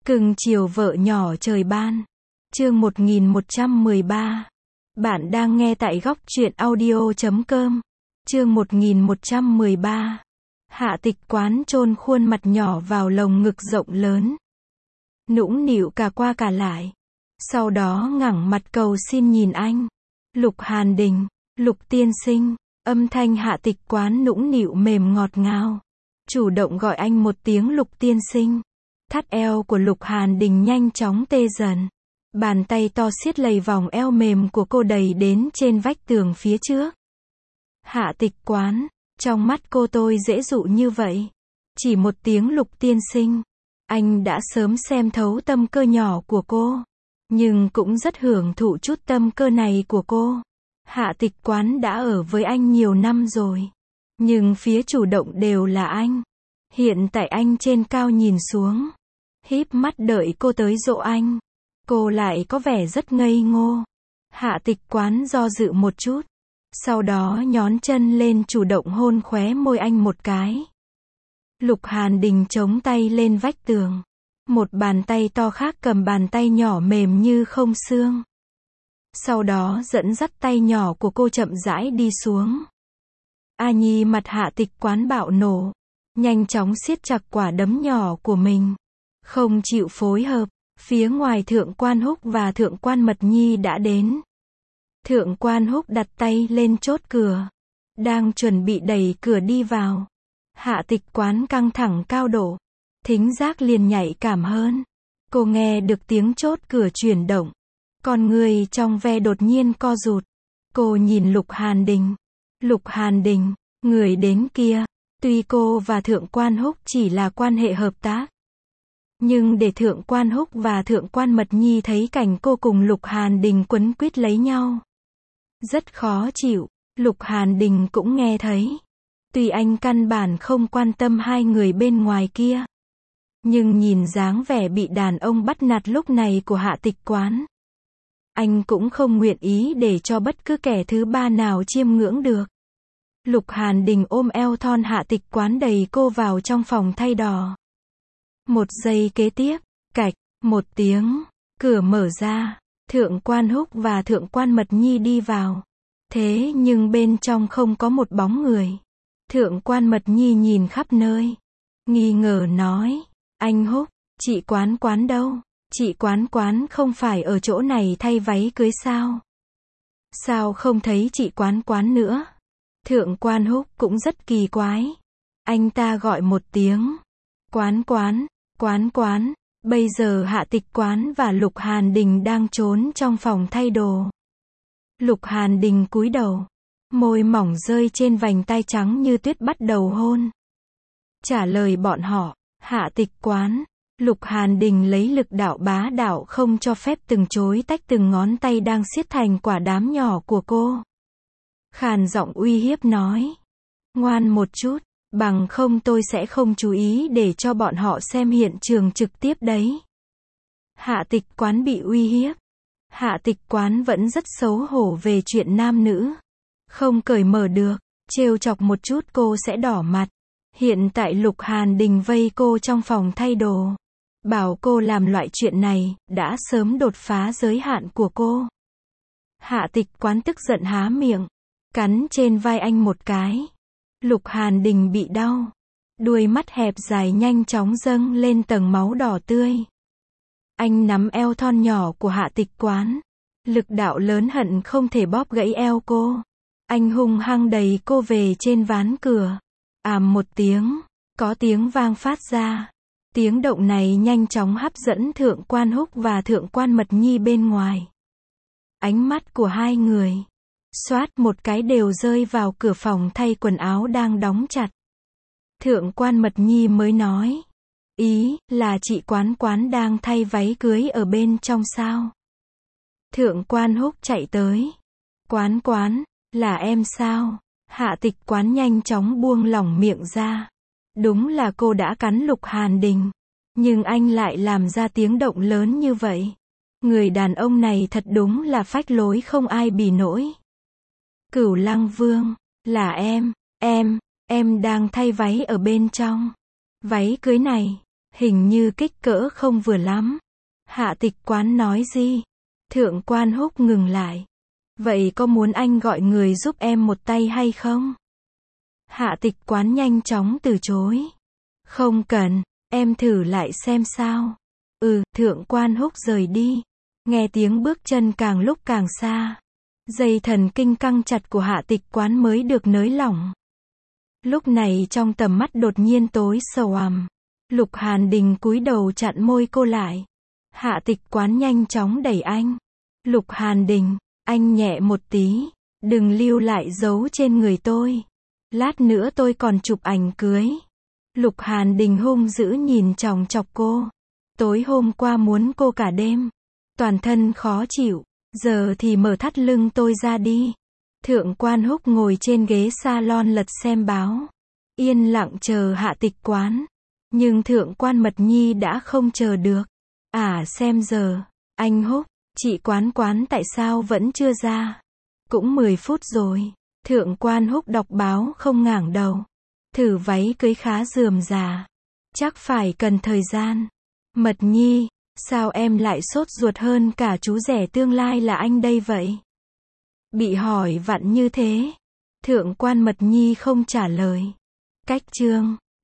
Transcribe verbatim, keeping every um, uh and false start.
Cưng chiều vợ nhỏ trời ban. Chương một nghìn một trăm mười ba. Bạn đang nghe tại góc truyện audio chấm com. Chương một nghìn một trăm mười ba. Hạ Tịch Quán chôn khuôn mặt nhỏ vào lồng ngực rộng lớn. Nũng nịu cả qua cả lại. Sau đó ngẩng mặt cầu xin nhìn anh. Lục Hàn Đình, Lục tiên sinh. Âm thanh Hạ Tịch Quán nũng nịu mềm ngọt ngào. Chủ động gọi anh một tiếng Lục tiên sinh. Thắt eo của Lục Hàn Đình nhanh chóng tê dần. Bàn tay to siết lấy vòng eo mềm của cô đẩy đến trên vách tường phía trước. Hạ Tịch Quán, trong mắt cô tôi dễ dụ như vậy. Chỉ một tiếng Lục tiên sinh. Anh đã sớm xem thấu tâm cơ nhỏ của cô. Nhưng cũng rất hưởng thụ chút tâm cơ này của cô. Hạ Tịch Quán đã ở với anh nhiều năm rồi. Nhưng phía chủ động đều là anh. Hiện tại anh trên cao nhìn xuống. Híp mắt đợi cô tới dỗ anh. Cô lại có vẻ rất ngây ngô. Hạ Tịch Quán do dự một chút. Sau đó nhón chân lên chủ động hôn khóe môi anh một cái. Lục Hàn Đình chống tay lên vách tường. Một bàn tay to khác cầm bàn tay nhỏ mềm như không xương. Sau đó dẫn dắt tay nhỏ của cô chậm rãi đi xuống. A Nhi mặt Hạ Tịch Quán bạo nổ. Nhanh chóng siết chặt quả đấm nhỏ của mình. Không chịu phối hợp. Phía ngoài Thượng Quan Húc và Thượng Quan Mật Nhi đã đến. Thượng Quan Húc đặt tay lên chốt cửa. Đang chuẩn bị đẩy cửa đi vào. Hạ Tịch Quán căng thẳng cao độ. Thính giác liền nhạy cảm hơn. Cô nghe được tiếng chốt cửa chuyển động. Con người trong ve đột nhiên co rụt. Cô nhìn Lục Hàn Đình. Lục Hàn Đình, người đến kia. Tuy cô và Thượng Quan Húc chỉ là quan hệ hợp tác. Nhưng để Thượng Quan Húc và Thượng Quan Mật Nhi thấy cảnh cô cùng Lục Hàn Đình quấn quýt lấy nhau. Rất khó chịu. Lục Hàn Đình cũng nghe thấy. Tuy anh căn bản không quan tâm hai người bên ngoài kia. Nhưng nhìn dáng vẻ bị đàn ông bắt nạt lúc này của Hạ Tịch Quán. Anh cũng không nguyện ý để cho bất cứ kẻ thứ ba nào chiêm ngưỡng được. Lục Hàn Đình ôm eo thon Hạ Tịch Quán đẩy cô vào trong phòng thay đò. Một giây kế tiếp, cạch, một tiếng, cửa mở ra, Thượng Quan Húc và Thượng Quan Mật Nhi đi vào. Thế nhưng bên trong không có một bóng người. Thượng Quan Mật Nhi nhìn khắp nơi. Nghi ngờ nói, anh Húc, chị Quán Quán đâu? Chị Quán Quán không phải ở chỗ này thay váy cưới sao? Sao không thấy chị Quán Quán nữa? Thượng Quan Húc cũng rất kỳ quái. Anh ta gọi một tiếng. Quán Quán, Quán Quán. Bây giờ Hạ Tịch Quán và Lục Hàn Đình đang trốn trong phòng thay đồ. Lục Hàn Đình cúi đầu. Môi mỏng rơi trên vành tai trắng như tuyết bắt đầu hôn. Trả lời bọn họ, Hạ Tịch Quán. Lục Hàn Đình lấy lực đạo bá đạo không cho phép từng chối tách từng ngón tay đang siết thành quả đám nhỏ của cô. Khàn giọng uy hiếp nói. Ngoan một chút, bằng không tôi sẽ không chú ý để cho bọn họ xem hiện trường trực tiếp đấy. Hạ Tịch Quán bị uy hiếp. Hạ Tịch Quán vẫn rất xấu hổ về chuyện nam nữ. Không cởi mở được, trêu chọc một chút cô sẽ đỏ mặt. Hiện tại Lục Hàn Đình vây cô trong phòng thay đồ. Bảo cô làm loại chuyện này, đã sớm đột phá giới hạn của cô. Hạ Tịch Quán tức giận há miệng. Cắn trên vai anh một cái. Lục Hàn Đình bị đau. Đuôi mắt hẹp dài nhanh chóng dâng lên tầng máu đỏ tươi. Anh nắm eo thon nhỏ của Hạ Tịch Quán. Lực đạo lớn hận không thể bóp gãy eo cô. Anh hung hăng đẩy cô về trên ván cửa. Àm một tiếng. Có tiếng vang phát ra. Tiếng động này nhanh chóng hấp dẫn Thượng Quan Húc và Thượng Quan Mật Nhi bên ngoài. Ánh mắt của hai người. Xoát một cái đều rơi vào cửa phòng thay quần áo đang đóng chặt. Thượng Quan Mật Nhi mới nói. Ý, là chị Quán Quán đang thay váy cưới ở bên trong sao? Thượng Quan Húc chạy tới. Quán Quán, là em sao? Hạ Tịch Quán nhanh chóng buông lỏng miệng ra. Đúng là cô đã cắn Lục Hàn Đình. Nhưng anh lại làm ra tiếng động lớn như vậy. Người đàn ông này thật đúng là phách lối không ai bì nổi. Cửu Lăng Vương, là em, em, em đang thay váy ở bên trong. Váy cưới này, Hình như kích cỡ không vừa lắm. Hạ Tịch Quán nói gì? Thượng quan Húc ngừng lại. Vậy có muốn anh gọi người giúp em một tay hay không? Hạ Tịch Quán nhanh chóng từ chối. Không cần, em thử lại xem sao. Ừ, Thượng quan Húc rời đi. Nghe tiếng bước chân càng lúc càng xa. Dây thần kinh căng chặt của Hạ Tịch Quán mới được nới lỏng. Lúc này trong tầm mắt đột nhiên tối sầu ằm. Lục Hàn Đình cúi đầu chặn môi cô lại. Hạ Tịch Quán nhanh chóng đẩy anh. Lục Hàn Đình, anh nhẹ một tí. Đừng lưu lại dấu trên người tôi. Lát nữa tôi còn chụp ảnh cưới. Lục Hàn Đình hung dữ nhìn chòng chọc cô. Tối hôm qua muốn cô cả đêm. Toàn thân khó chịu. Giờ thì mở thắt lưng tôi ra đi. Thượng quan Húc ngồi trên ghế salon lật xem báo. Yên lặng chờ Hạ Tịch Quán. Nhưng Thượng quan Mật Nhi đã không chờ được. À xem giờ. Anh Húc, chị Quán Quán tại sao vẫn chưa ra? Cũng mười phút rồi. Thượng quan Húc đọc báo không ngẩng đầu. Thử váy cưới khá rườm rà. Chắc phải cần thời gian. Mật Nhi, sao em lại sốt ruột hơn cả chú rể tương lai là anh đây vậy? Bị hỏi vặn như thế. Thượng quan Mật Nhi không trả lời. Cách chương